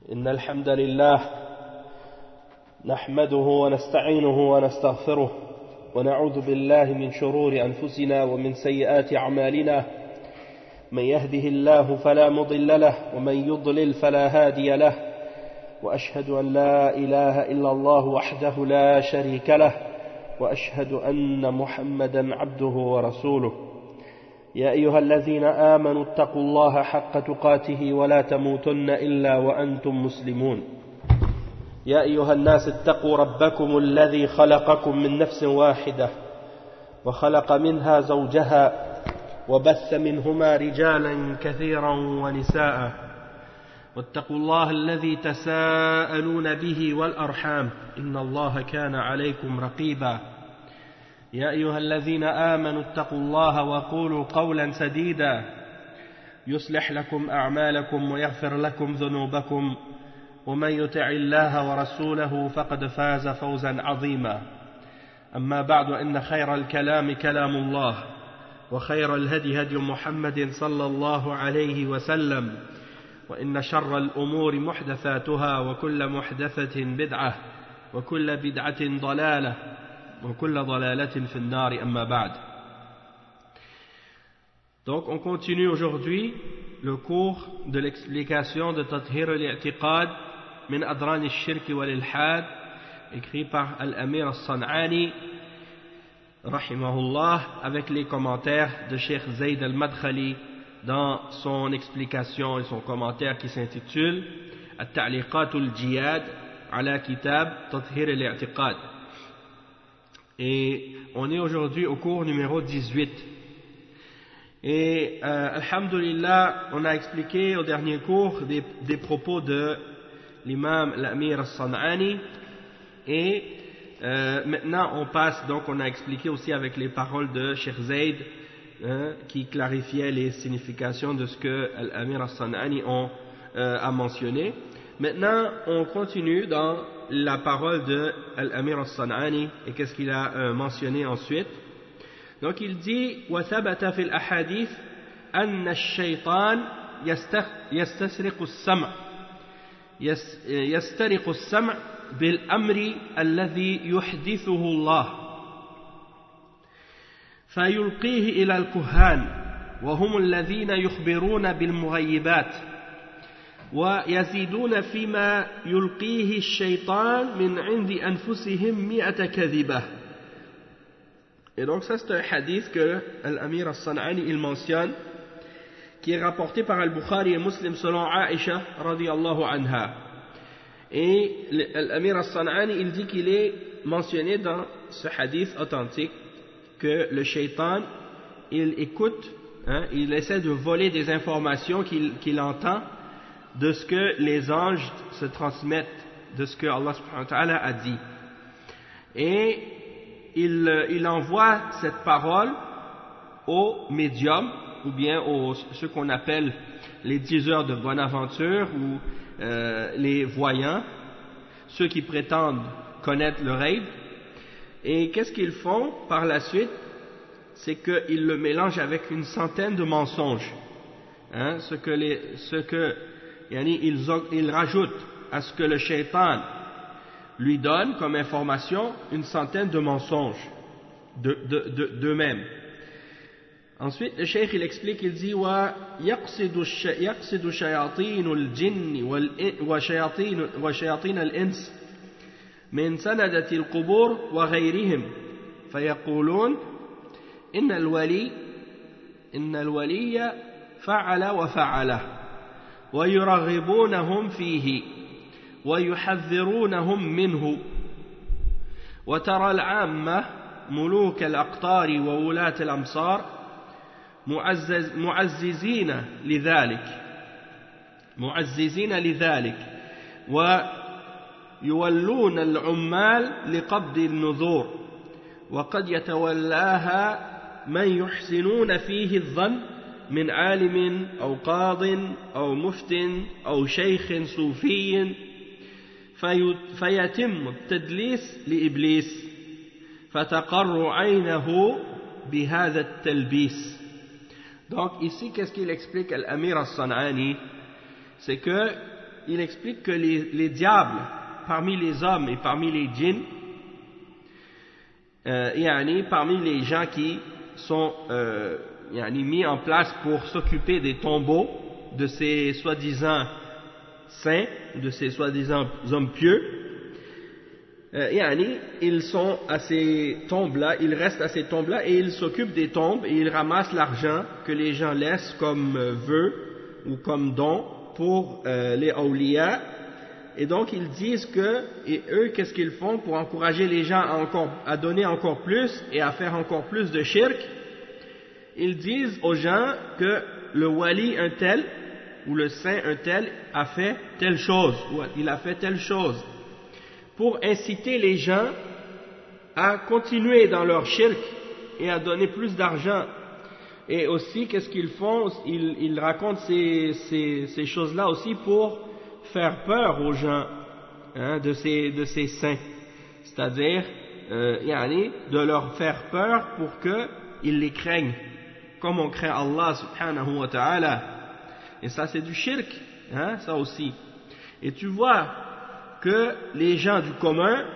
إن الحمد لله نحمده ونستعينه ونستغفره ونعوذ بالله من شرور أنفسنا ومن سيئات أعمالنا من يهده الله فلا مضل له ومن يضلل فلا هادي له وأشهد أن لا إله إلا الله وحده لا شريك له وأشهد أن محمدا عبده ورسوله يا أيها الذين آمنوا اتقوا الله حق تقاته ولا تموتن إلا وأنتم مسلمون يا أيها الناس اتقوا ربكم الذي خلقكم من نفس واحدة وخلق منها زوجها وبث منهما رجالا كثيرا ونساء واتقوا الله الذي تساءلون به والأرحام إن الله كان عليكم رقيبا يا أيها الذين آمنوا اتقوا الله وقولوا قولا سديدا يصلح لكم أعمالكم ويغفر لكم ذنوبكم ومن يطع الله ورسوله فقد فاز فوزا عظيما أما بعد إن خير الكلام كلام الله وخير الهدي هدي محمد صلى الله عليه وسلم وإن شر الأمور محدثاتها وكل محدثة بدعة وكل بدعة ضلالة وكل ضلالة في النار أما بعد. Donc on continue aujourd'hui le cours de l'explication de Tathir al-I'tiqad min Adran al-Shirk wal-Ilhad écrit par Al-Amir al-San'ani rahimahullah avec les commentaires de Cheikh Zayd al-Madkhali dans son explication et son commentaire qui s'intitule At-Ta'liqat al-Jiyad ala Kitab Tathir al-I'tiqad. Et on est aujourd'hui au cours numéro 18. Et alhamdulillah, on a expliqué au dernier cours des propos de l'imam l'Amir al-San'ani. Et maintenant on passe, donc on a expliqué aussi avec les paroles de Cheikh Zayd qui clarifiait les significations de ce que l'Amir al-San'ani a mentionné. Maintenant on continue dans la parole de l'Amir al-San'ani et qu'est-ce qu'il a mentionné ensuite. Donc il dit وثبت في الأحاديث أن الشيطان يسترق السمع بالأمر الذي يحدثه الله فيلقيه إلى الكهان وهم الذين يخبرون بالمغيبات ويزيدون فيما يلقيه الشيطان من عند أنفسهم 100 كذبة. Et donc ça c'est un hadith que l'Amir al-San'ani il mentionne qui est rapporté par Al-Bukhari et Muslim selon Aïcha radiyallahu anha. Et l'Amir al-San'ani il dit qu'il est mentionné dans ce hadith authentique que le shaitan il écoute, il essaie de voler des informations qu'il entend de ce que les anges se transmettent, de ce que Allah subhanahu wa ta'ala a dit. Et il envoie cette parole aux médiums, ou bien aux ceux qu'on appelle les diseurs de bonne aventure, ou les voyants, ceux qui prétendent connaître le rêve. Et qu'est-ce qu'ils font par la suite? C'est qu'ils le mélangent avec une centaine de mensonges. Il rajoute à ce que le shaitan lui donne comme information une centaine de mensonges d'eux-mêmes. Ensuite le cheikh il explique, il dit يقصد شياطين الجن وشياطين الإنس من سندة القبور وغيرهم فيقولون إن الولي فعل وفعله ويرغبونهم فيه ويحذرونهم منه وترى العامة ملوك الأقطار وولاة الأمصار معززين لذلك ويولون العمال لقبض النذور وقد يتولاها من يحسنون فيه الظن من عالم أو قاض أو مفت أو شيخ صوفي فيتم التدليس لإبليس فتقر عينه بهذا التلبيس. Donc ici qu'est-ce qu'il explique Al-Amir al-San'ani? C'est que il explique que les diables parmi les hommes et parmi les djinns, parmi les gens qui sont mis en place pour s'occuper des tombeaux de ces soi-disant saints, de ces soi-disant hommes pieux, ils sont à ces tombes-là, ils restent à ces tombes-là et ils s'occupent des tombes et ils ramassent l'argent que les gens laissent comme vœux ou comme don pour les awliya. Et donc ils disent et eux qu'est-ce qu'ils font pour encourager les gens à donner encore plus et à faire encore plus de shirk? Ils disent aux gens que le wali un tel ou le saint un tel a fait telle chose ou il a fait telle chose, pour inciter les gens à continuer dans leur shirk et à donner plus d'argent. Et aussi, qu'est-ce qu'ils font? Ils racontent ces choses-là aussi pour faire peur aux gens de ces saints. C'est-à-dire, de leur faire peur pour qu'ils les craignent, comme on craint Allah subhanahu wa ta'ala. Et ça, c'est du shirk, ça aussi. Et tu vois que les gens du commun,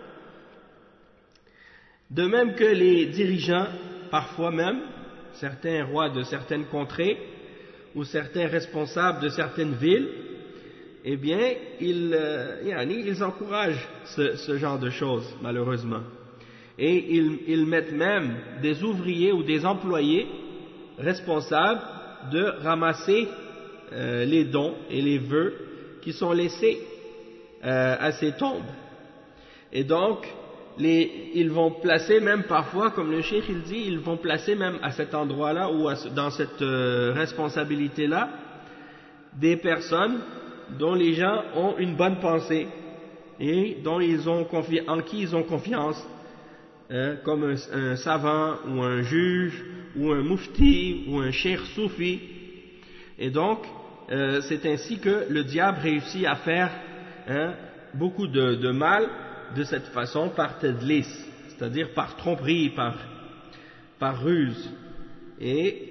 de même que les dirigeants, parfois même, certains rois de certaines contrées, ou certains responsables de certaines villes, eh bien, ils encouragent ce genre de choses, malheureusement. Et ils mettent même des ouvriers ou des employés responsables de ramasser les dons et les vœux qui sont laissés à ces tombes. Et donc, ils vont placer même parfois, comme le cheikh il dit, ils vont placer même à cet endroit-là ou dans cette responsabilité-là des personnes dont les gens ont une bonne pensée et en qui ils ont confiance, comme un savant ou un juge ou un mufti ou un cheikh soufi. Et donc, c'est ainsi que le diable réussit à faire beaucoup de mal de cette façon, par tadlis, c'est-à-dire par tromperie, par ruse. Et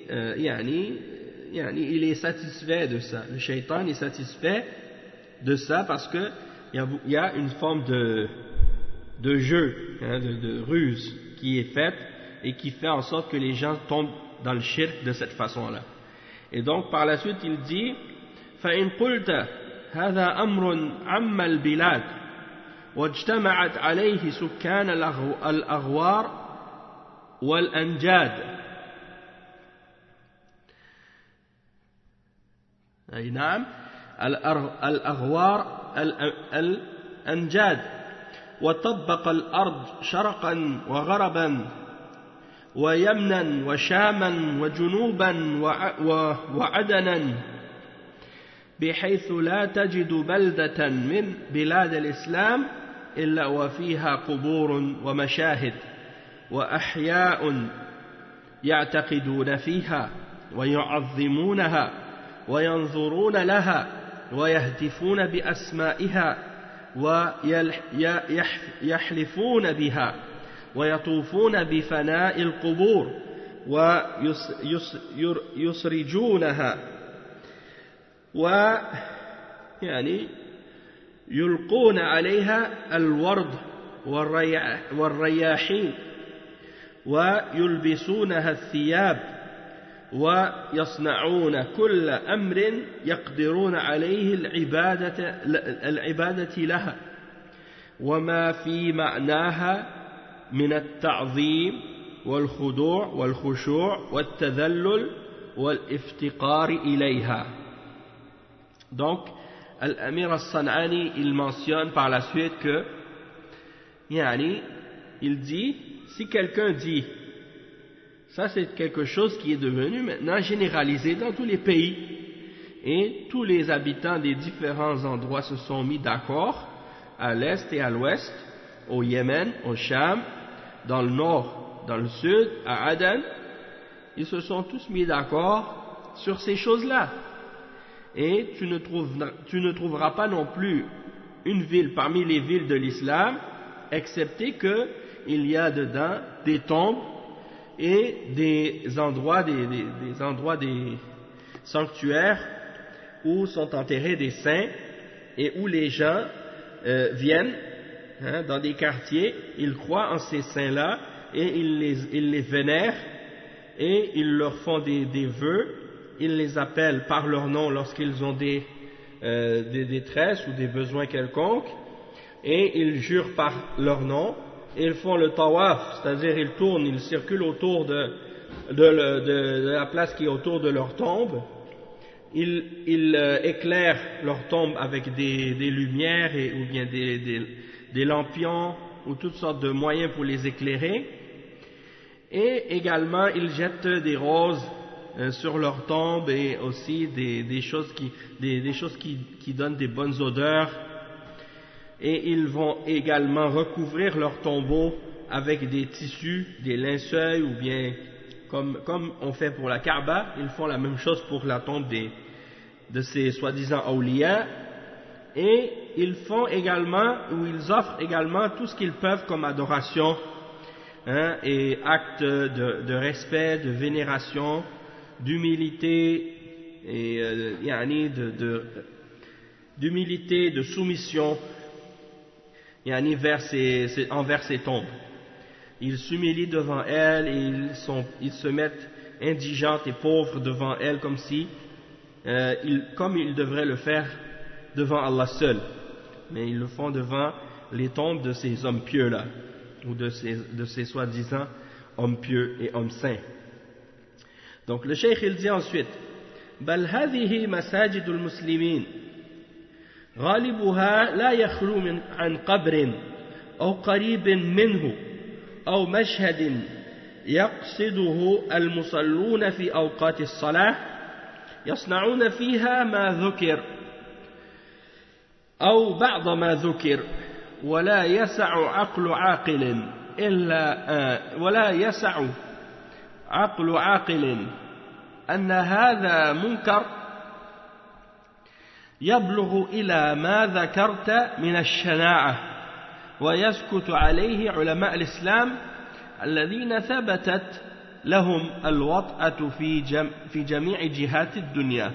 il est satisfait de ça. Le shaitan est satisfait de ça parce que il y a une forme de jeu, de ruse qui est faite et qui fait en sorte que les gens tombent dans le shirk de cette façon-là. Et donc par la suite il dit فَإِنْ قُلْتَ هَذَا أَمْرٌ عَمَّ الْبِلَادِ واجتمعت عليه سكان الأغوار والأنجاد. أي نعم، الأغوار الأنجاد، وطبق الأرض شرقا وغربا ويمنا وشاما وجنوبا وعدنا، بحيث لا تجد بلدة من بلاد الإسلام إلا وفيها قبور ومشاهد وأحياء يعتقدون فيها ويعظمونها وينظرون لها ويهتفون بأسمائها ويحلفون بها ويطوفون بفناء القبور ويسرجونها يلقون عليها الورد والرياحين ويلبسونها الثياب ويصنعون كل أمر يقدرون عليه العبادة لها وما في معناها من التعظيم والخضوع والخشوع والتذلل والافتقار إليها. Donc, Al-Amir al-San'ani, il mentionne par la suite que, il dit, si quelqu'un dit, ça c'est quelque chose qui est devenu maintenant généralisé dans tous les pays, et tous les habitants des différents endroits se sont mis d'accord, à l'est et à l'ouest, au Yémen, au Sham, dans le nord, dans le sud, à Aden, ils se sont tous mis d'accord sur ces choses-là. Et tu ne trouveras pas non plus une ville parmi les villes de l'islam, excepté qu'il y a dedans des tombes et des endroits, des sanctuaires où sont enterrés des saints et où les gens viennent dans des quartiers, ils croient en ces saints-là et ils les vénèrent et ils leur font des vœux, ils les appellent par leur nom lorsqu'ils ont des détresses ou des besoins quelconques, et ils jurent par leur nom, et ils font le tawaf, c'est-à-dire ils tournent, ils circulent autour de la place qui est autour de leur tombe, ils éclairent leur tombe avec des lumières ou bien des lampions ou toutes sortes de moyens pour les éclairer, et également ils jettent des roses sur leur tombe et aussi des choses qui donnent des bonnes odeurs, et ils vont également recouvrir leur tombeau avec des tissus, des linceuls, ou bien comme on fait pour la Kaaba, ils font la même chose pour la tombe de ces soi-disant awliya, et ils font également, ou ils offrent également tout ce qu'ils peuvent comme adoration et acte de respect, de vénération, d'humilité et d'humilité, de soumission envers ces tombes. Ils s'humilient devant elles et ils se mettent indigentes et pauvres devant elles comme ils devraient le faire devant Allah seul, mais ils le font devant les tombes de ces hommes pieux là, ou de ces soi-disant hommes pieux et hommes saints. Donc le cheikh il dit ensuite: بل هذه مساجد المسلمين غالبها لا يخلو عن قبر أو قريب منه أو مشهد يقصده المصلون في أوقات الصلاة يصنعون فيها ما ذكر أو بعض ما ذكر ولا يسع عقل عاقل أن هذا منكر يبلغ إلى ما ذكرت من الشناعة ويسكت عليه علماء الإسلام الذين ثبتت لهم الوطأة في جميع جهات الدنيا.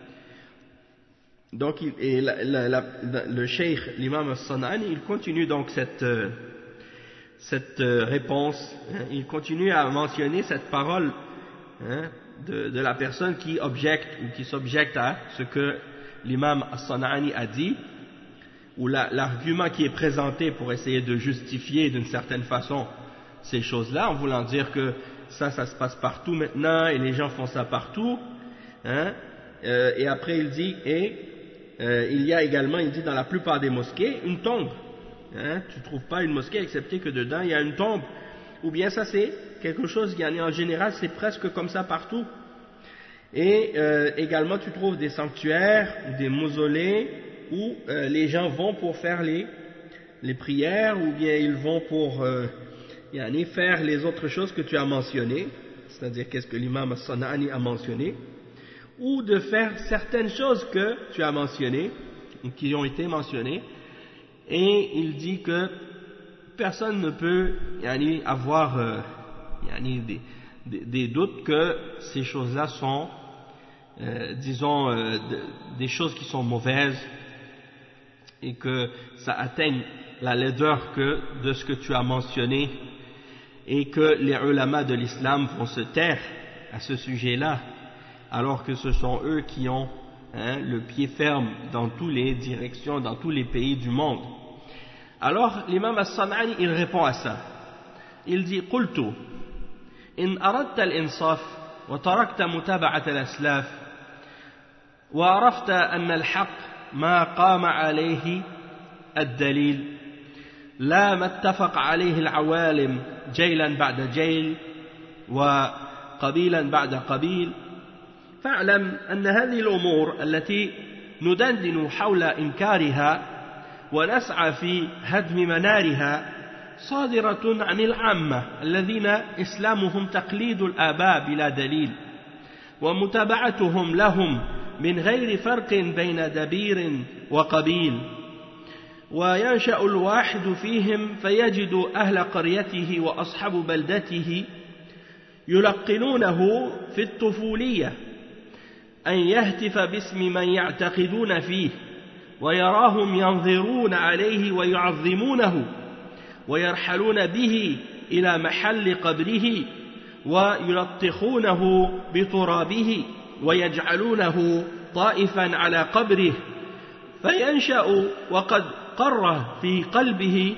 Donc le cheikh, l'imam al-San'ani, il continue donc cette réponse, il continue à mentionner cette parole de la personne qui objecte ou qui s'objecte à ce que l'imam al-San'ani a dit, ou l'argument qui est présenté pour essayer de justifier d'une certaine façon ces choses-là, en voulant dire que ça se passe partout maintenant et les gens font ça partout, et après il dit, il y a également, il dit dans la plupart des mosquées, une tombe. Tu ne trouves pas une mosquée excepté que dedans il y a une tombe. Ou bien ça c'est quelque chose qui en général c'est presque comme ça partout. Et également tu trouves des sanctuaires ou des mausolées où les gens vont pour faire les prières, ou bien ils vont pour faire les autres choses que tu as mentionnées, c'est-à-dire qu'est-ce que l'imam al-San'ani a mentionné, ou de faire certaines choses que tu as mentionnées, ou qui ont été mentionnées, et il dit que personne ne peut avoir des doutes que ces choses-là sont, des choses qui sont mauvaises, et que ça atteigne la laideur de ce que tu as mentionné, et que les ulama de l'islam vont se taire à ce sujet-là, alors que ce sont eux qui ont le pied ferme dans toutes les directions, dans tous les pays du monde. Alors l'imam al-San'ani il répond à ça. Il dit: قلت إن أردت الإنصاف وتركت متابعة الأسلاف وعرفت أن الحق ما قام عليه الدليل لا ما اتفق عليه العوالم جيلا بعد جيل وقبيلا بعد قبيل، فاعلم أن هذه الأمور التي ندندن حول إنكارها ونسعى في هدم منارها صادرة عن العامة الذين إسلامهم تقليد الآباء بلا دليل ومتابعتهم لهم من غير فرق بين دبير وقبيل، وينشأ الواحد فيهم فيجد أهل قريته وأصحاب بلدته يلقنونه في الطفولية أن يهتف باسم من يعتقدون فيه ويراهم ينظرون عليه ويعظمونه ويرحلون به إلى محل قبره ويلطخونه بترابه ويجعلونه طائفا على قبره فينشأ وقد قر في قلبه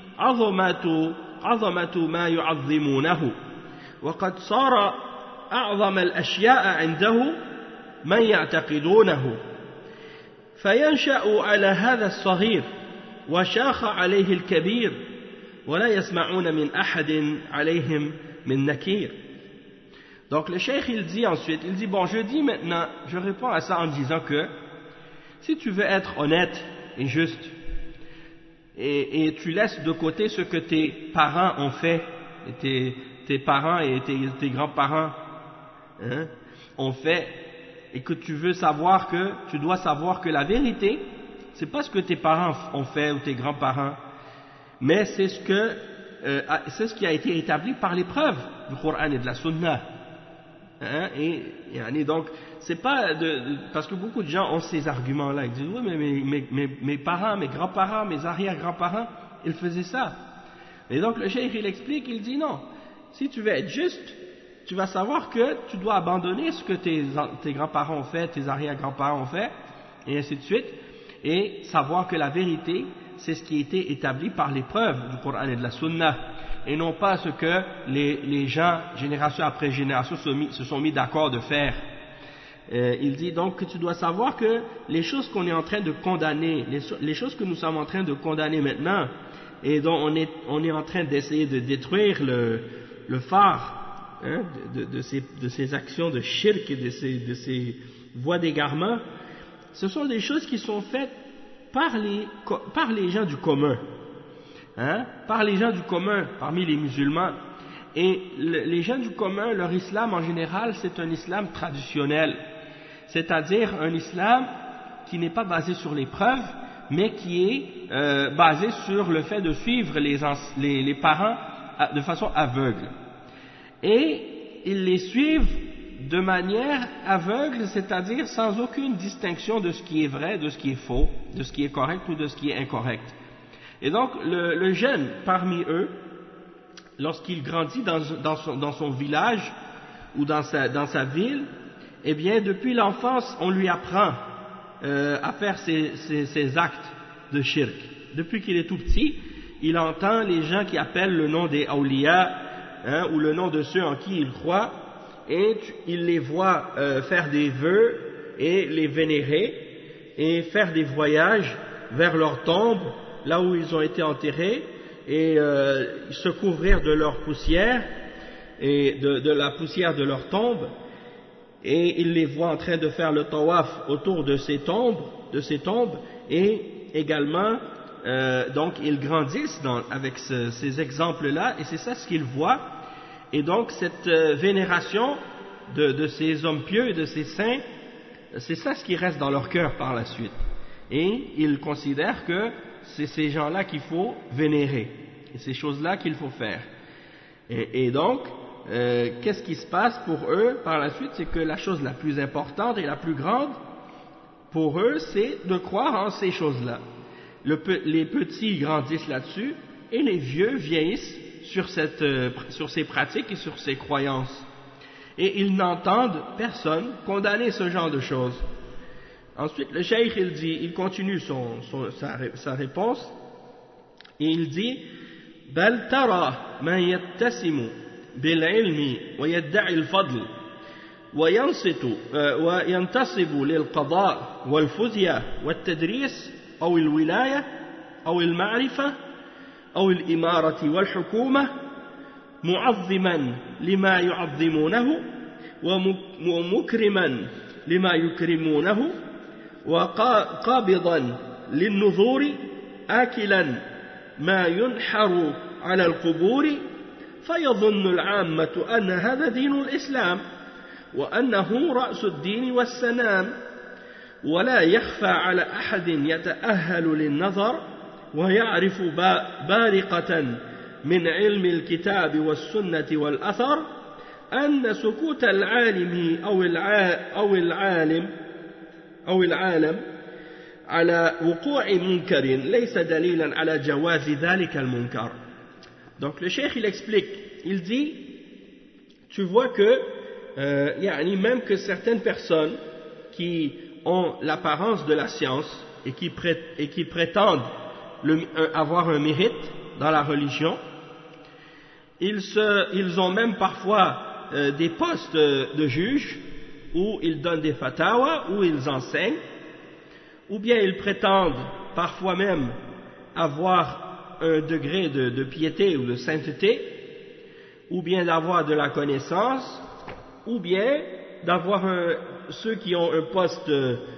عظمة ما يعظمونه وقد صار أعظم الأشياء عنده من يعتقدونه فينشأ على هذا الصغير وشاخ عليه الكبير ولا يسمعون من أحد عليهم من نكير. Donc le cheikh il dit ensuite, il dit bon je dis maintenant, je réponds à ça en disant que si tu veux être honnête et juste et tu laisses de côté ce que tes parents ont fait, et tes parents et tes grands-parents ont fait, et que tu veux savoir que, tu dois savoir que la vérité, c'est pas ce que tes parents ont fait ou tes grands-parents, mais c'est ce qui a été établi par les preuves du Coran et de la Sunna. Et donc, c'est pas parce que beaucoup de gens ont ces arguments-là, ils disent oui, mais mes parents, mes grands-parents, mes arrière-grands-parents, ils faisaient ça. Et donc le cheikh il explique, il dit non, si tu veux être juste, tu vas savoir que tu dois abandonner ce que tes grands-parents ont fait, tes arrière-grands-parents ont fait, et ainsi de suite, et savoir que la vérité, c'est ce qui a été établi par les preuves du Coran et de la Sunna, et non pas ce que les gens, génération après génération, se sont mis d'accord de faire. Il dit donc que tu dois savoir que les choses qu'on est en train de condamner, les choses que nous sommes en train de condamner maintenant, et dont on est en train d'essayer de détruire le phare de ces actions de shirk et de ces voies d'égarement, ce sont des choses qui sont faites par les gens du commun, par les gens du commun parmi les musulmans. Et les gens du commun, leur islam en général, c'est un islam traditionnel, c'est-à-dire un islam qui n'est pas basé sur les preuves, mais qui est basé sur le fait de suivre les parents de façon aveugle. Et ils les suivent de manière aveugle, c'est-à-dire sans aucune distinction de ce qui est vrai, de ce qui est faux, de ce qui est correct ou de ce qui est incorrect. Et donc le jeune parmi eux, lorsqu'il grandit dans son village ou dans sa ville, eh bien depuis l'enfance on lui apprend à faire ces actes de shirk. Depuis qu'il est tout petit, il entend les gens qui appellent le nom des awliya, ou le nom de ceux en qui il croit, et il les voit faire des vœux et les vénérer et faire des voyages vers leur tombe, là où ils ont été enterrés, et se couvrir de leur poussière et de la poussière de leur tombe, et il les voit en train de faire le tawaf autour de ces tombes, et également donc ils grandissent avec ces exemples-là, et c'est ça ce qu'ils voient. Et donc cette vénération de ces hommes pieux et de ces saints, c'est ça ce qui reste dans leur cœur par la suite. Et ils considèrent que c'est ces gens-là qu'il faut vénérer, et ces choses-là qu'il faut faire. Et donc, qu'est-ce qui se passe pour eux par la suite? C'est que la chose la plus importante et la plus grande pour eux, c'est de croire en ces choses-là. Les petits grandissent là-dessus, et les vieux vieillissent sur ces pratiques et sur ces croyances. Et ils n'entendent personne condamner ce genre de choses. Ensuite, le cheikh, il continue sa réponse, et il dit بل ترى من يتسم بالعلم ويدعي الفضل وينتصب للقضاء والفتية والتدريس أو الولاية أو المعرفة أو الإمارة والحكومة معظما لما يعظمونه ومكرما لما يكرمونه وقابضا للنذور آكلا ما ينحر على القبور فيظن العامة أن هذا دين الإسلام وأنه رأس الدين والسنام ولا يخفى على أحد يتأهل للنظر ويعرف بارقة من علم الكتاب والسنة والأثر أن سكوت العالم أو العالم على وقوع منكر ليس دليلا على جواز ذلك المنكر. Donc le cheikh il explique, il dit, tu vois que même que certaines personnes qui ont l'apparence de la science et qui prétendent avoir un mérite dans la religion, ils ont même parfois des postes de juges où ils donnent des fatawas, où ils enseignent, ou bien ils prétendent parfois même avoir un degré de piété ou de sainteté, ou bien d'avoir de la connaissance, ou bien d'avoir ceux qui ont un poste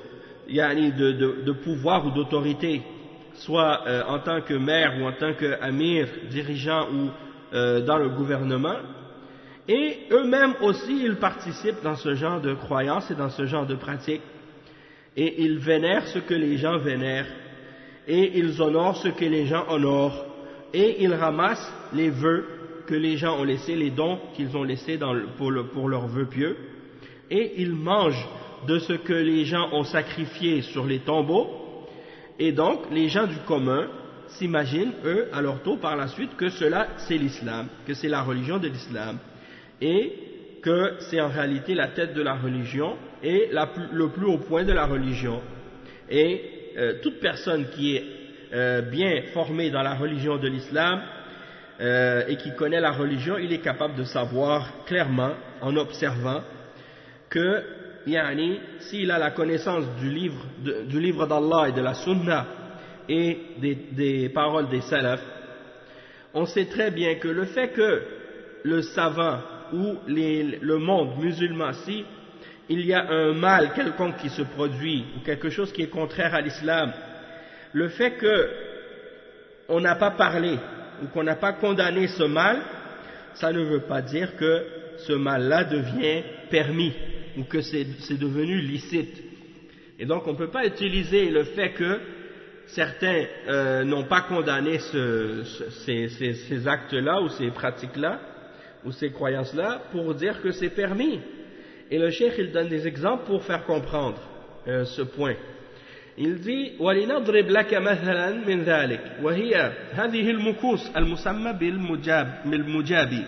de pouvoir ou d'autorité, soit en tant que maire ou en tant qu'amir, dirigeant ou dans le gouvernement, et eux-mêmes aussi ils participent dans ce genre de croyances et dans ce genre de pratiques, et ils vénèrent ce que les gens vénèrent, et ils honorent ce que les gens honorent, et ils ramassent les vœux que les gens ont laissés, les dons qu'ils ont laissés pour leurs vœux pieux, et ils mangent de ce que les gens ont sacrifié sur les tombeaux, et donc les gens du commun s'imaginent, eux, à leur tour par la suite, que cela c'est l'islam, que c'est la religion de l'islam, et que c'est en réalité la tête de la religion et le plus haut point de la religion. Et toute personne qui est bien formée dans la religion de l'islam et qui connaît la religion, il est capable de savoir clairement, en observant, que s'il a la connaissance du livre d'Allah et de la sunna et des paroles des salafs, on sait très bien que le fait que le savant ou le monde musulman, si il y a un mal quelconque qui se produit ou quelque chose qui est contraire à l'islam, le fait qu'on n'a pas parlé ou qu'on n'a pas condamné ce mal, ça ne veut pas dire que ce mal-là devient permis ou que c'est devenu licite. Et donc on ne peut pas utiliser le fait que certains n'ont pas condamné ces actes-là ou ces pratiques-là ou ces croyances-là pour dire que c'est permis. Et le cheikh il donne des exemples pour faire comprendre ce point. Il dit وَلِنَضْرِبْ لَكَ مَثَلًا مِنْ ذَلِكَ وَهِيَ هذه المكوس المسمى بالمجابي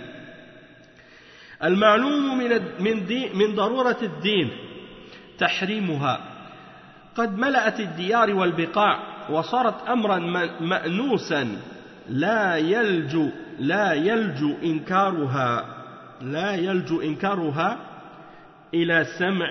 المعلوم من ضرورة الدين تحريمها قد ملأت الديار والبقاع وصارت أمرا مأنوسا لا يلجو إنكارها إلى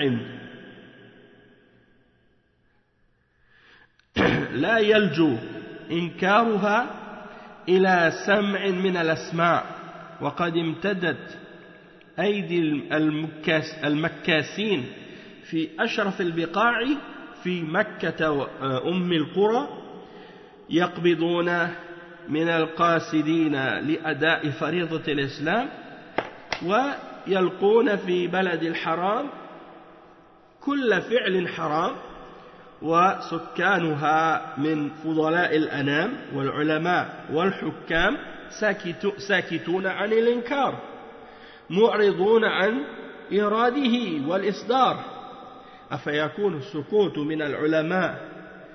سمع من الأسماع وقد امتدت أيدي المكاسين في أشرف البقاع في مكة أم القرى يقبضون من القاصدين لأداء فريضة الإسلام ويلقون في بلد الحرام كل فعل حرام وسكانها من فضلاء الأنام والعلماء والحكام ساكتون عن الإنكار معرضون عن إراده والإصدار أفيكون السكوت من العلماء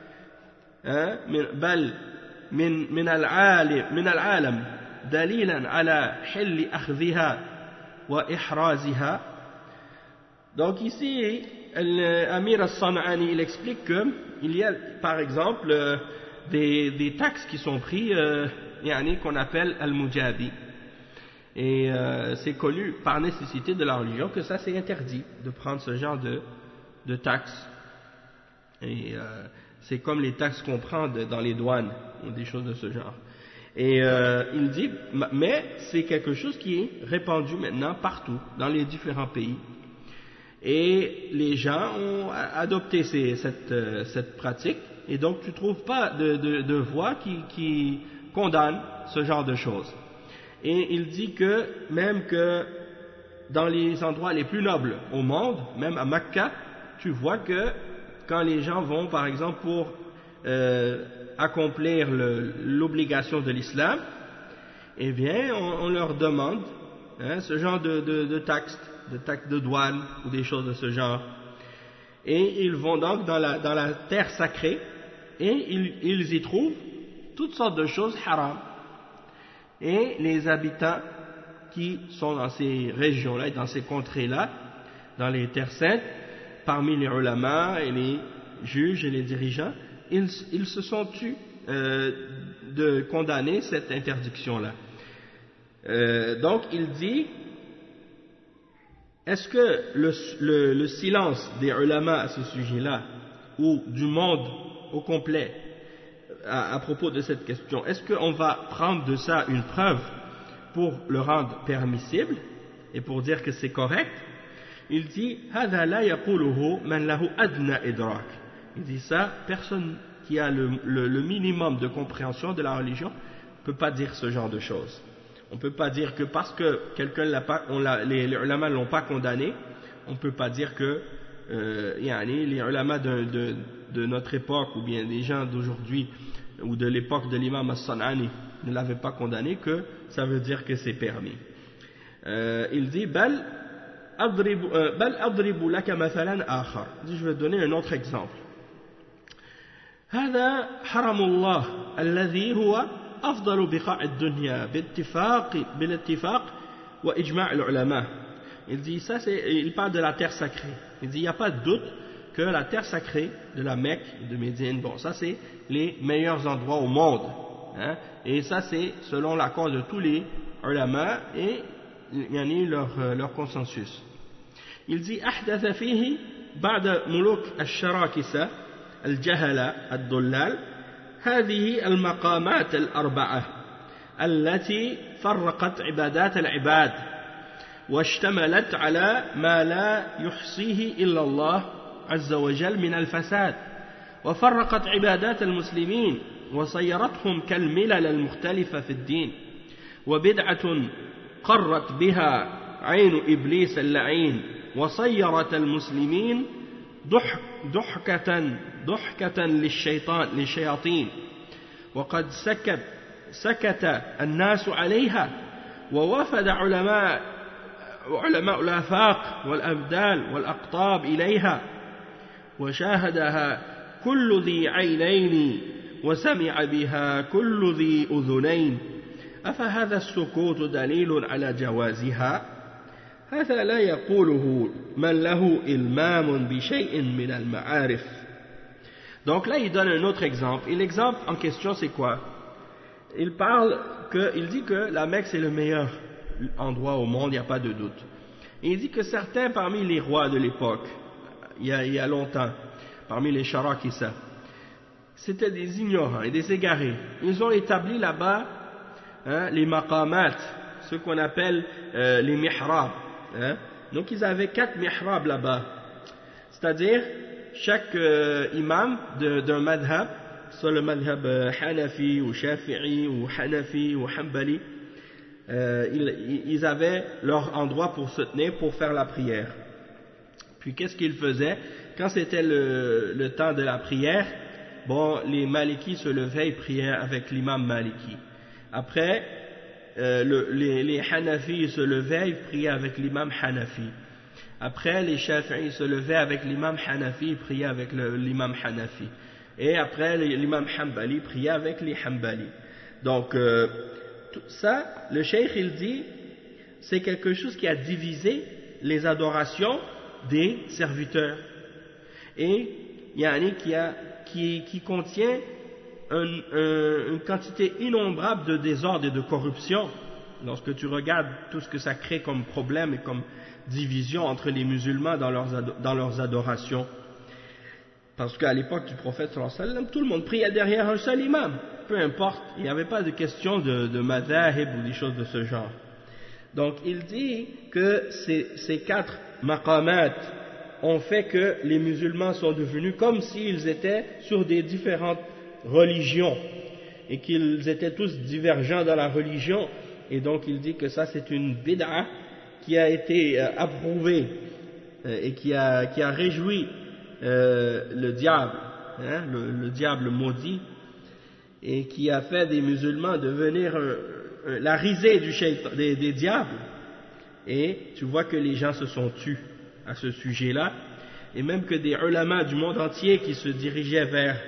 بل من العالم دليلا على حل أخذها وإحرازها. Donc ici l'Amir al-San'ani il explique qu'il y a par exemple des taxes qui sont prises qu'on appelle al-mujabi, et c'est connu par nécessité de la religion que ça c'est interdit de prendre ce genre de taxes, et c'est comme les taxes qu'on prend dans les douanes ou des choses de ce genre. Et il dit, mais c'est quelque chose qui est répandu maintenant partout dans les différents pays, et les gens ont adopté cette pratique, et donc tu ne trouves pas de voix qui condamne ce genre de choses. Et il dit que même que dans les endroits les plus nobles au monde, même à Mecca, tu vois que quand les gens vont par exemple pour accomplir l'obligation de l'islam, eh bien on leur demande ce genre de taxes de douane ou des choses de ce genre, et ils vont donc dans la terre sacrée et ils y trouvent toutes sortes de choses haram. Et les habitants qui sont dans ces régions-là et dans ces contrées-là, dans les terres saintes, parmi les ulama et les juges et les dirigeants, ils se sont tus de condamner cette interdiction-là. Donc il dit, est-ce que le silence des ulama à ce sujet-là, ou du monde au complet, à propos de cette question, est-ce qu'on va prendre de ça une preuve pour le rendre permissible et pour dire que c'est correct? Il dit هذا لا يقوله من له أدنى إدراك. Il dit ça, personne qui a le minimum de compréhension de la religion ne peut pas dire ce genre de choses. On ne peut pas dire que parce que quelqu'un les ulama ne l'ont pas condamné, on ne peut pas dire que les ulama de notre époque ou bien des gens d'aujourd'hui ou de l'époque de l'imam as-San'ani ne l'avaient pas condamné, que ça veut dire que c'est permis. Il dit بل أضرب لك مثلا آخر. Je vais donner un autre exemple. هذا حرم الله الذي هو أفضل بقاع الدنيا بالاتفاق وإجماع العلماء. Il dit ça, il parle de la terre sacrée. Il dit il n'y a pas de doute que la terre sacrée de la Mecque et de Médine, bon, ça c'est les meilleurs endroits au monde, hein, et ça c'est selon l'accord de tous les ulama et leur consensus. Il dit أحدث فيه بعد ملوك الشراكسة الجهلة الضلال هذه المقامات الأربعة التي فرقت عبادات العباد واشتملت على ما لا يحصيه إلا الله عز وجل من الفساد وفرقت عبادات المسلمين وصيرتهم كالملل المختلفة في الدين وبدعة قرت بها عين إبليس اللعين وصيرت المسلمين ضحكة للشياطين وقد سكت الناس عليها ووفد علماء الآفاق والأبدال والأقطاب إليها وشاهدها كل ذي عينين وسمع بها كل ذي أذنين أفهذا السكوت دليل على جوازها؟ هذا لا يقوله من له إلمام بشيء من المعارف. Donc là il donne un autre exemple, et l'exemple en question c'est quoi? Il dit que la Mecque c'est le meilleur endroit au monde, il n'y a pas de doute. Et il dit que certains parmi les rois de l'époque, il y a longtemps, parmi les Sharakissa, c'était des ignorants et des égarés. Ils ont établi là-bas les maqamat, ce qu'on appelle les mihrabs. Donc ils avaient 4 mihrabs là-bas. C'est-à-dire, chaque imam d'un madhab, soit le madhab Hanafi ou Shafi'i ou Hanafi ou Hanbali, ils avaient leur endroit pour se tenir, pour faire la prière. Puis qu'est-ce qu'ils faisaient? Quand c'était le temps de la prière, bon, les Malikis se levaient et priaient avec l'imam Maliki. Après, les Hanafi se levaient et priaient avec l'imam Hanafi. Après, les Shafi'i se levaient avec l'imam Hanafi et priaient avec l'imam Hanafi. Et après, l'imam Hanbali priait avec les Hanbali. Donc, tout ça, le cheikh il dit, c'est quelque chose qui a divisé les adorations des serviteurs. Et qui contient une quantité innombrable de désordre et de corruption. Lorsque tu regardes tout ce que ça crée comme problème et comme division entre les musulmans dans leurs adorations. Parce qu'à l'époque du prophète sallallahu alayhi wa sallam, tout le monde priait derrière un seul imam. Peu importe, il n'y avait pas de question de madhahib ou des choses de ce genre. Donc il dit que ces 4 maqamat ont fait que les musulmans sont devenus comme s'ils étaient sur des différentes religions et qu'ils étaient tous divergents dans la religion. Et donc il dit que ça c'est une bid'a qui a été approuvée et qui a réjoui le diable, le diable maudit, et qui a fait des musulmans devenir la risée des diables. Et tu vois que les gens se sont tus à ce sujet-là, et même que des ulama du monde entier qui se dirigeaient vers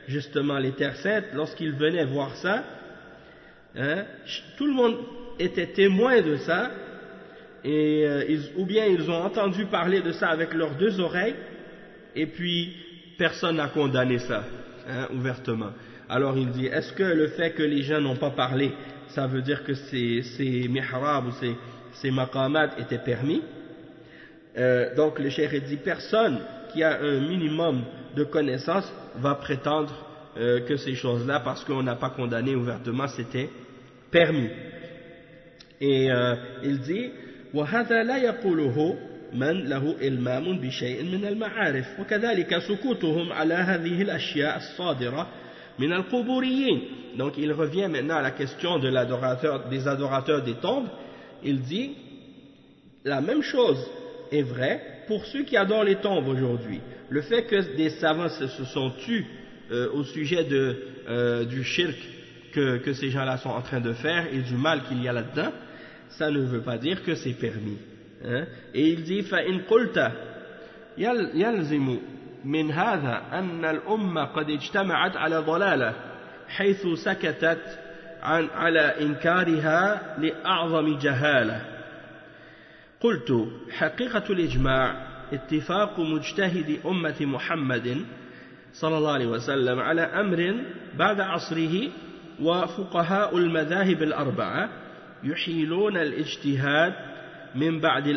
justement les terres saintes, lorsqu'ils venaient voir ça, hein, tout le monde était témoin de ça, et ou bien ils ont entendu parler de ça avec leurs deux oreilles, et puis personne n'a condamné ça, hein, ouvertement. Alors il dit, est-ce que le fait que les gens n'ont pas parlé, ça veut dire que ces mihrab ou ces maqamat étaient permis? Donc le cheikh dit, personne qui a un minimum de connaissances va prétendre que ces choses-là, parce qu'on n'a pas condamné ouvertement, c'était permis. Et il dit, وهذا لا يقوله من له إلمام بشيء من المعارف وكذلك سكوتهم على هذه الأشياء الصادرة من القبوريين. Donc il revient maintenant à la question de des adorateurs des tombes. Il dit, la même chose est vraie pour ceux qui adorent les tombes aujourd'hui. Le fait que des savants se sont tus au sujet du shirk que ces gens-là sont en train de faire et du mal qu'il y a là-dedans, ça ne veut pas dire que c'est permis. Hein? Et il dit, فَإِنْ قُلْتَ يَلْزِمُ مِنْ هَذَا أَنَّ الْأُمَّةَ قَدْ اجْتَمَعَتْ عَلَى ضَلَالَةٍ حيث سكتت على إنكارها لأعظم جهالة. قلت حقيقة الإجماع اتفاق مجتهد أمة محمد صلى الله عليه وسلم على أمر بعد عصره وفقهاء المذاهب الأربعة يحيلون الاجتهاد من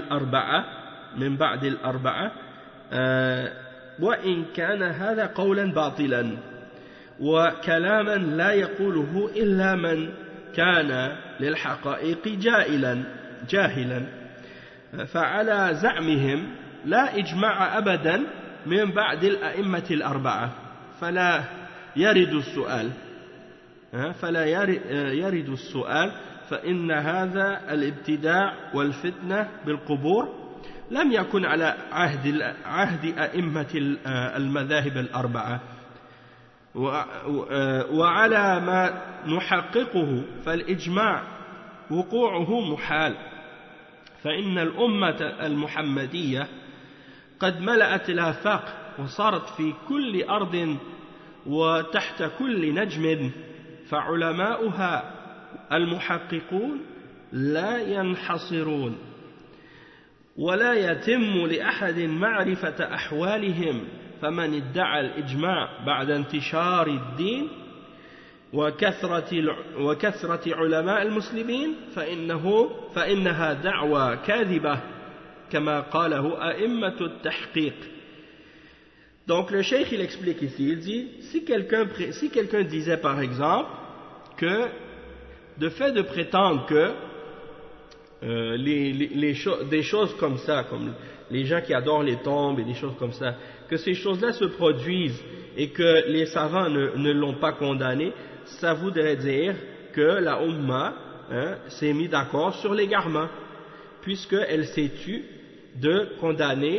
بعد الأربعة وإن كان هذا قولا باطلا وكلاما لا يقوله إلا من كان للحقائق جاهلا فعلى زعمهم لا إجماع أبدا من بعد الأئمة الأربعة فلا يرد السؤال فإن هذا الابتداع والفتنة بالقبور لم يكن على عهد أئمة المذاهب الأربعة وعلى ما نحققه فالإجماع وقوعه محال فإن الأمة المحمدية قد ملأت الآفاق وصارت في كل أرض وتحت كل نجم فعلماؤها المحققون لا ينحصرون ولا يتم لأحد معرفة أحوالهم فمن ادعى الإجماع بعد انتشار الدين وكثرة علماء المسلمين فإنها دعوى كاذبة كما قاله أئمة التحقيق. Donc le cheikh il explique ici, il dit si quelqu'un disait par exemple que de fait de prétendre que des choses comme ça, comme les gens qui adorent les tombes et des choses comme ça, que ces choses-là se produisent et que les savants ne l'ont pas condamné, ça voudrait dire que la Ummah s'est mis d'accord sur l'égarement, puisqu'elle s'est tue de condamner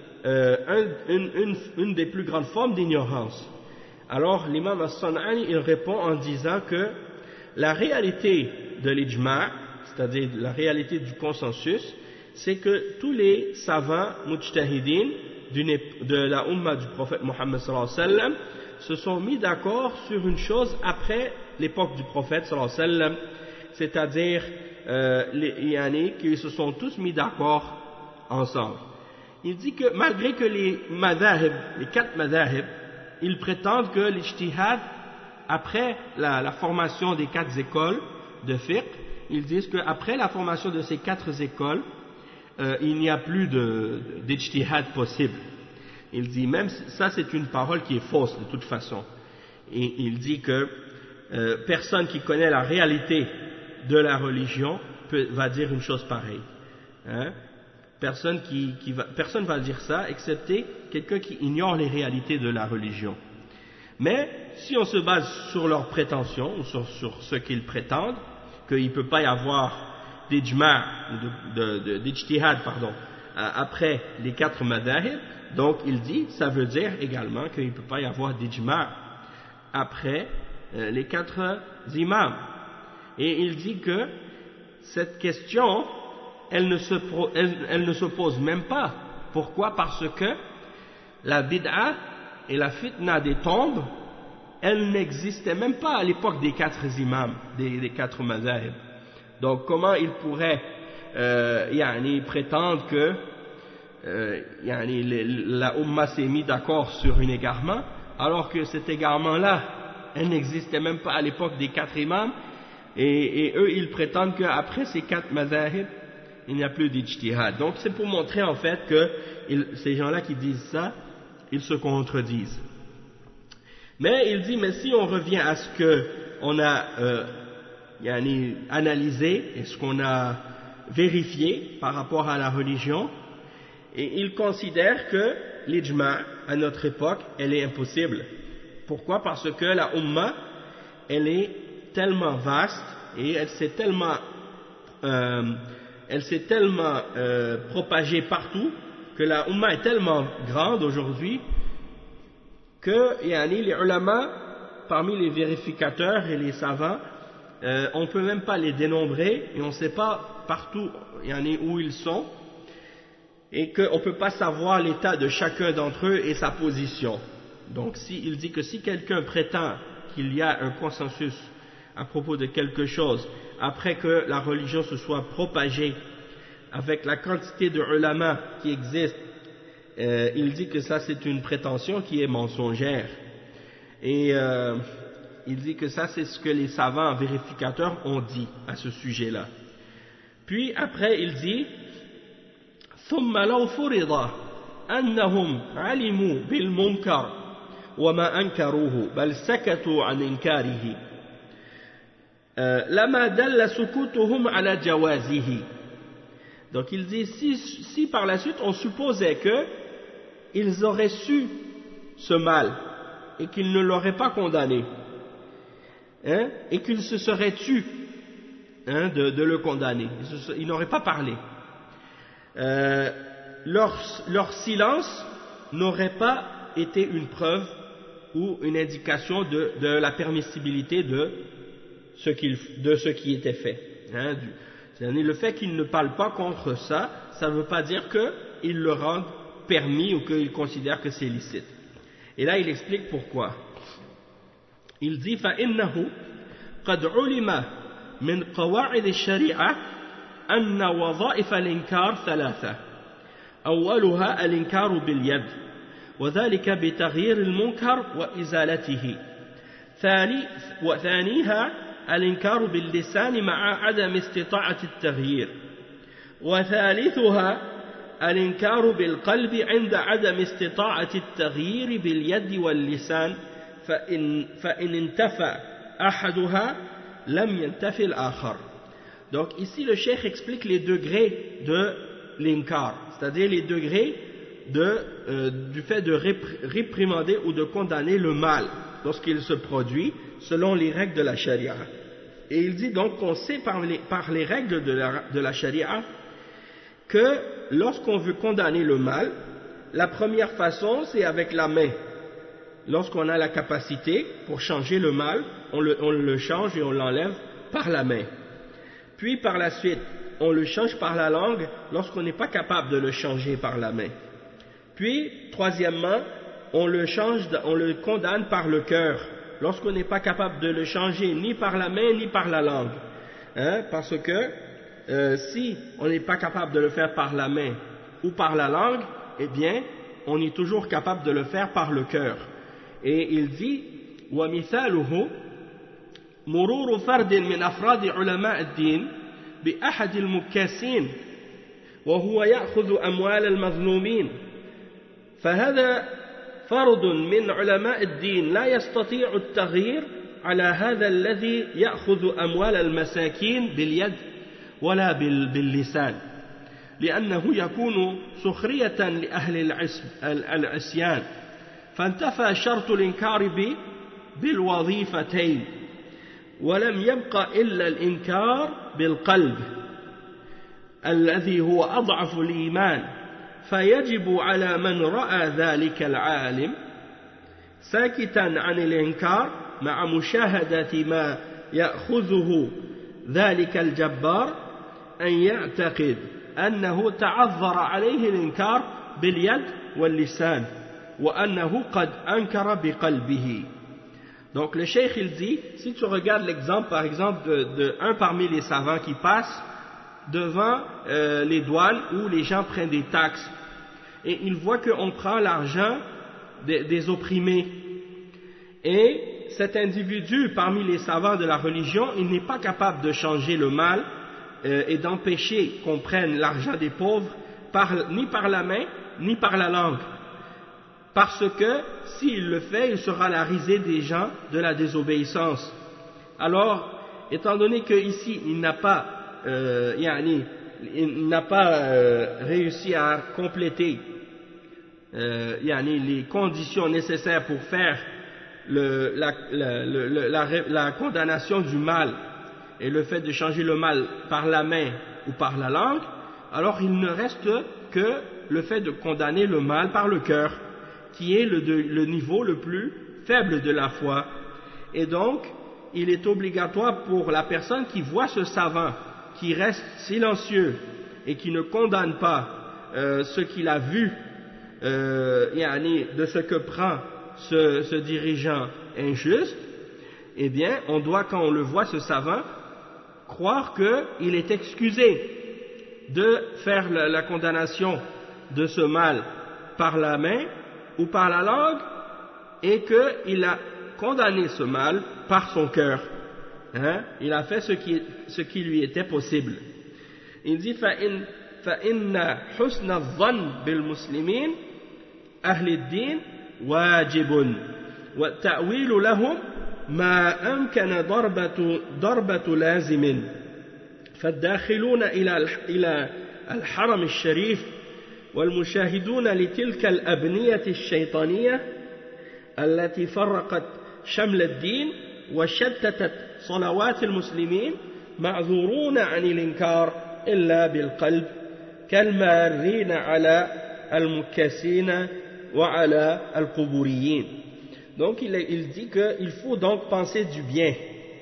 une des plus grandes formes d'ignorance. Alors l'imam As-San'ani il répond en disant que la réalité de l'ijma', c'est-à-dire la réalité du consensus, c'est que tous les savants mujtahidin de la Ummah du prophète Mohammed sallallahu alayhi wa sallam se sont mis d'accord sur une chose après l'époque du prophète sallallahu alayhi wa sallam, c'est-à-dire qu'ils se sont tous mis d'accord ensemble. Il dit que malgré que les quatre madhahib, ils prétendent que l'ijtihad, après la formation des quatre écoles de fiqh, ils disent qu'après la formation de ces quatre écoles, il n'y a plus d'ijtihad possible. Il dit même, ça c'est une parole qui est fausse de toute façon. Et il dit que personne qui connaît la réalité de la religion va dire une chose pareille. Hein? Personne va dire ça, excepté quelqu'un qui ignore les réalités de la religion. Mais si on se base sur leurs prétentions, ou sur ce qu'ils prétendent, qu'il ne peut pas y avoir d'ijma', d'ijtihad, après les quatre madhahib, donc il dit, ça veut dire également qu'il ne peut pas y avoir d'ijma' après les quatre imams. Et il dit que cette question, elle ne se pose même pas. Pourquoi? Parce que la bid'a et la fitna des tombes elle n'existait même pas à l'époque des 4 imams, des 4 mazahib. Donc comment il pourrait prétendre que la Ummah s'est mis d'accord sur un égarement, alors que cet égarement-là, elle n'existait même pas à l'époque des 4 imams, et eux ils prétendent qu'après ces 4 mazahib, il n'y a plus d'ijtihad. Donc c'est pour montrer en fait que ces gens-là qui disent ça, ils se contredisent. Mais il dit, mais si on revient à ce qu'on a analysé et ce qu'on a vérifié par rapport à la religion, et il considère que l'ijma' à notre époque, elle est impossible. Pourquoi? Parce que la Ummah, elle est tellement vaste et elle s'est tellement propagée partout, que la Ummah est tellement grande aujourd'hui que les ulama, parmi les vérificateurs et les savants, on ne peut même pas les dénombrer et on ne sait pas partout où ils sont, et qu'on ne peut pas savoir l'état de chacun d'entre eux et sa position. Donc il dit que si quelqu'un prétend qu'il y a un consensus à propos de quelque chose, après que la religion se soit propagée avec la quantité de ulama qui existe, il dit que ça c'est une prétention qui est mensongère. Et il dit que ça c'est ce que les savants vérificateurs ont dit à ce sujet-là. Puis après il dit ثم لو فرض أنهم علموا بالمنكر وما أنكروه بل سكتوا عن إنكاره لما دل سكوتهم على جوازه. Donc il dit si par la suite on supposait qu'ils auraient su ce mal et qu'ils ne l'auraient pas condamné, et qu'ils se seraient tus de le condamner, ils n'auraient pas parlé, leur silence n'aurait pas été une preuve ou une indication de la permissibilité de ce qui était fait. Le fait qu'ils ne parlent pas contre ça, ça ne veut pas dire qu'ils le rendent permis ou qu'ils considèrent que c'est licite. Et là il explique pourquoi. Il dit فإنه قد علم من قواعد الشريعة أن وظائف الإنكار 3. أولها الإنكار باليد وذلك بتغيير المنكر وإزالته. وثانيها الإنكار باللسان مع عدم استطاعة التغيير. وثالثها الإنكار بالقلب عند عدم استطاعة التغيير باليد واللسان فإن انتفى أحدها لم ينتفي الآخر. Donc ici le cheikh explique les degrés de l'inkar, c'est-à-dire les degrés du fait de réprimander ou de condamner le mal lorsqu'il se produit selon les règles de la charia. Et il dit donc qu'on sait par les règles de la charia que lorsqu'on veut condamner le mal, la première façon c'est avec la main. Lorsqu'on a la capacité pour changer le mal, on le change et on l'enlève par la main. Puis par la suite, on le change par la langue lorsqu'on n'est pas capable de le changer par la main. Puis, troisièmement, on le condamne par le cœur lorsqu'on n'est pas capable de le changer ni par la main ni par la langue. Parce que si on n'est pas capable de le faire par la main ou par la langue, eh bien, on est toujours capable de le faire par le cœur. Et il dit وَمِثَالُهُ مرور فرد من أفراد علماء الدين بأحد المكاسين وهو يأخذ أموال المظلومين فهذا فرد من علماء الدين لا يستطيع التغيير على هذا الذي يأخذ أموال المساكين باليد ولا باللسان لأنه يكون سخرية لأهل العصيان فانتفى شرط الإنكار بالوظيفتين ولم يبق إلا الإنكار بالقلب الذي هو أضعف الإيمان فيجب على من رأى ذلك العالم ساكتا عن الإنكار مع مشاهدة ما يأخذه ذلك الجبار أن يعتقد أنه تعذر عليه الإنكار باليد واللسان وأنه قد أنكر بقلبه Donc le cheikh il dit, si tu regardes l'exemple par exemple de un parmi les savants qui passe devant les douanes où les gens prennent des taxes et il voit qu'on prend l'argent des opprimés, et cet individu parmi les savants de la religion, il n'est pas capable de changer le mal et d'empêcher qu'on prenne l'argent des pauvres ni par la main ni par la langue, parce que s'il le fait, il sera la risée des gens de la désobéissance. Alors, étant donné qu'ici il n'a pas réussi à compléter les conditions nécessaires pour faire la condamnation du mal et le fait de changer le mal par la main ou par la langue, alors il ne reste que le fait de condamner le mal par le cœur, qui est le niveau le plus faible de la foi. Et donc, il est obligatoire pour la personne qui voit ce savant, qui reste silencieux et qui ne condamne pas ce qu'il a vu, de ce que prend ce dirigeant injuste, eh bien, on doit, quand on le voit, ce savant, croire qu'il est excusé de faire la condamnation de ce mal par la main ou par la langue, et qu'il a condamné ce mal par son cœur. Il a fait ce qui lui était possible. Il dit فإن حسن الظن بالمسلمين أهل الدين واجب والتأويل لهم ما أمكن ضربة لازم فالداخلون إلى الحرم الشريف والمشاهدون لتلك الأبنية الشيطانية التي فرقت شمل الدين وشتتت صلوات المسلمين معذورون عن الإنكار إلا بالقلب كالمارين على المكاسين وعلى القبوريين. Donc il dit qu'il faut donc penser du bien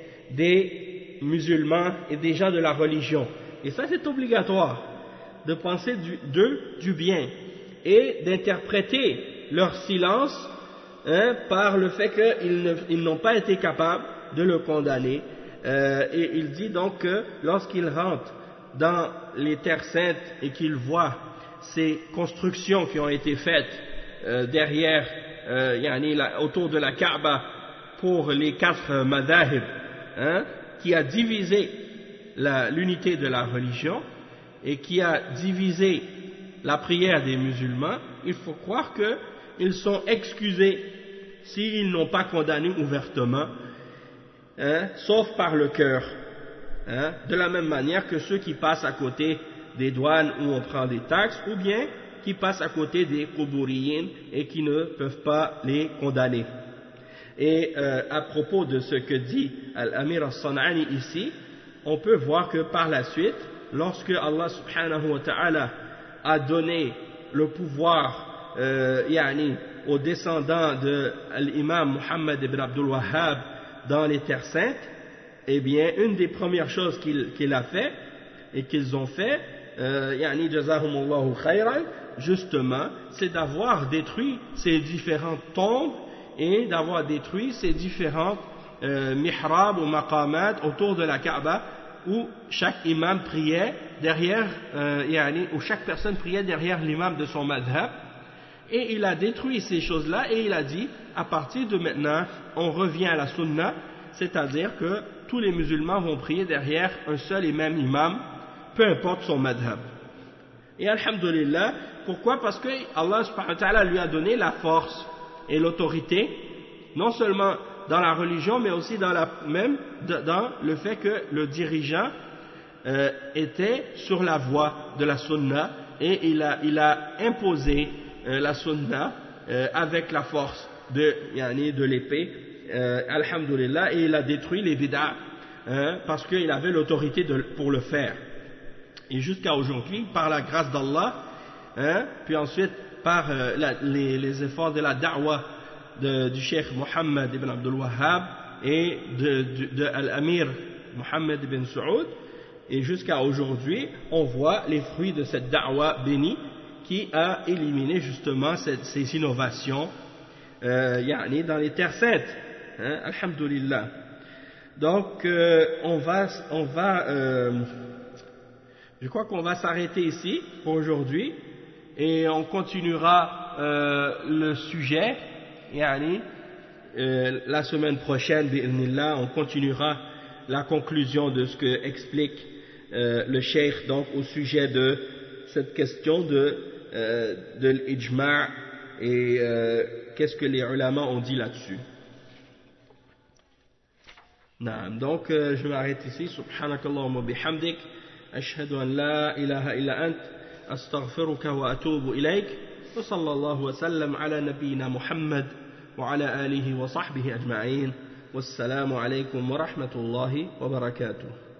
des musulmans et des gens de la religion, et ça c'est obligatoire, de penser du bien et d'interpréter leur silence par le fait qu'ils n'ont pas été capables de le condamner. Et il dit donc que lorsqu'ils rentrent dans les terres saintes et qu'ils voient ces constructions qui ont été faites derrière, autour de la Kaaba pour les 4 madhahib, qui a divisé l'unité de la religion et qui a divisé la prière des musulmans, il faut croire qu'ils sont excusés s'ils n'ont pas condamné ouvertement, sauf par le cœur, de la même manière que ceux qui passent à côté des douanes où on prend des taxes, ou bien qui passent à côté des quburiyin et qui ne peuvent pas les condamner. Et à propos de ce que dit Al-Amir al-San'ani ici, on peut voir que par la suite, lorsque Allah subhanahu wa ta'ala a donné le pouvoir aux descendants de l'imam Muhammad ibn Abdul Wahhab dans les terres saintes, eh bien une des premières choses qu'il a fait et qu'ils ont fait, jazahumullahu khayran, justement, c'est d'avoir détruit ces différentes tombes et d'avoir détruit ces différentes mihrab ou maqamat autour de la Kaaba, où chaque imam priait derrière, où chaque personne priait derrière l'imam de son madhab, et il a détruit ces choses-là, et il a dit, à partir de maintenant, on revient à la sunna, c'est-à-dire que tous les musulmans vont prier derrière un seul et même imam, peu importe son madhab. Et alhamdulillah, pourquoi? Parce que Allah subhanahu wa ta'ala lui a donné la force et l'autorité, non seulement dans la religion, mais aussi dans le fait que le dirigeant était sur la voie de la sunna, et il a imposé la sunna avec la force de l'épée, alhamdulillah, et il a détruit les bid'a parce qu'il avait l'autorité pour le faire. Et jusqu'à aujourd'hui, par la grâce d'Allah, puis ensuite par les efforts de la da'wah du Cheikh Muhammad ibn Abdul Wahhab et de Al-Amir Muhammad ibn Saoud, et jusqu'à aujourd'hui, on voit les fruits de cette da'wah bénie qui a éliminé justement ces innovations dans les terres saintes. hein, alhamdulillah. Donc je crois qu'on va s'arrêter ici pour aujourd'hui et on continuera le sujet yani, la semaine prochaine bi'idhnillah, on continuera la conclusion de ce que explique le cheikh donc au sujet de cette question de l'ijma' et qu'est-ce que les ulama ont dit là-dessus. Donc je m'arrête ici. Subhanakallahumma bihamdik ashhadu an la ilaha illa ant astaghfiruka wa atubu ilayk wa sallallahu wa sallam ala nabiyyina Muhammad wa ala alihi wa sahbihi ajma'in. Wassalamu alaykum wa rahmatullahi wa barakatuh.